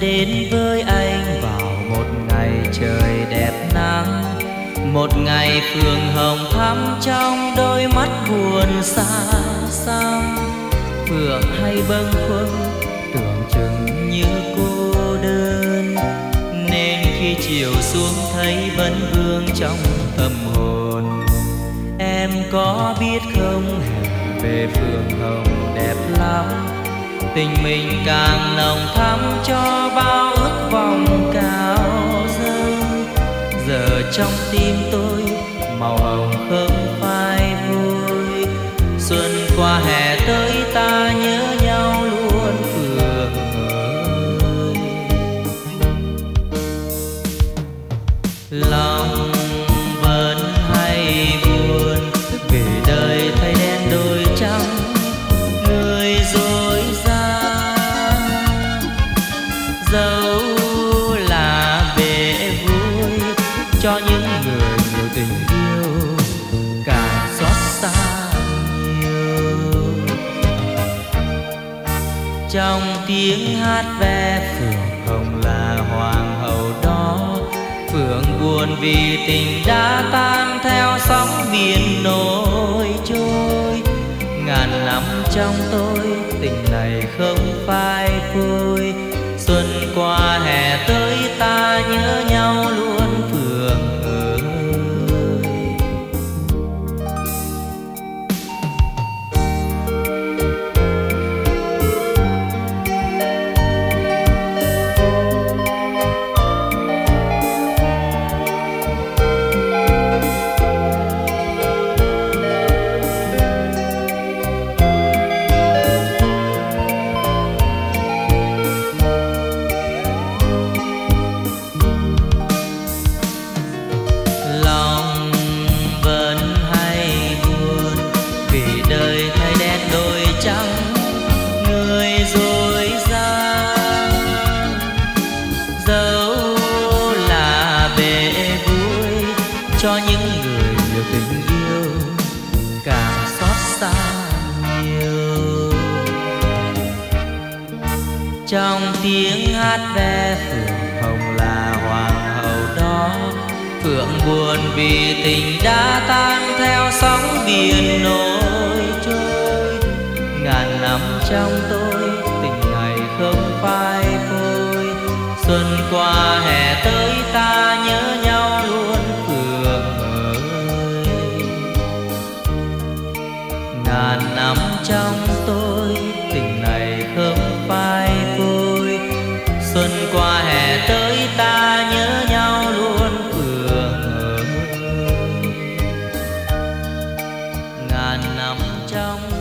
đến với anh vào một ngày trời đẹp nắng, một ngày phường hồng thắm trong đôi mắt buồn xa xăm. Phượng hay bâng khuâng tưởng chừng như cô đơn, nên khi chiều xuống thấy vấn vương trong tâm hồn. Em có biết không, hè về phường hồng đẹp lắm, tình mình càng nồng thắm cho bao ước vọng cao dâng. Giờ trong tim tôi màu hồng không phai vui, xuân qua hè tới ta nhớ nhau luôn Phượng ơi. Lòng vẫn hay buồn vì đời thay đen đổi trắng, người dối gian dẫu là bể vui cho những người nhiều tình yêu càng xót xa nhiều. Trong tiếng hát ve phượng hồng là hoàng hậu đó, phượng buồn vì tình đã tan theo sóng biển nổi trôi. Ngàn năm trong tôi tình này không phai phôi, xuân qua hè tới ta nhớ nhau luôn Phượng ơi. Cho những người nhiều tình yêu càng xót xa nhiều. Trong tiếng hát ve phượng hồng là hoàng hậu đó, phượng buồn vì tình đã tan theo sóng biển nổi trôi. Ngàn năm trong tôi tình này không phai phôi, xuân qua hè tới ta nhớ nhau luôn Phượng ơi. Ngàn năm trong tôi tình này không phai phôi, xuân qua hè tới ta nhớ nhau luôn Phượng ơi. Ngàn năm trong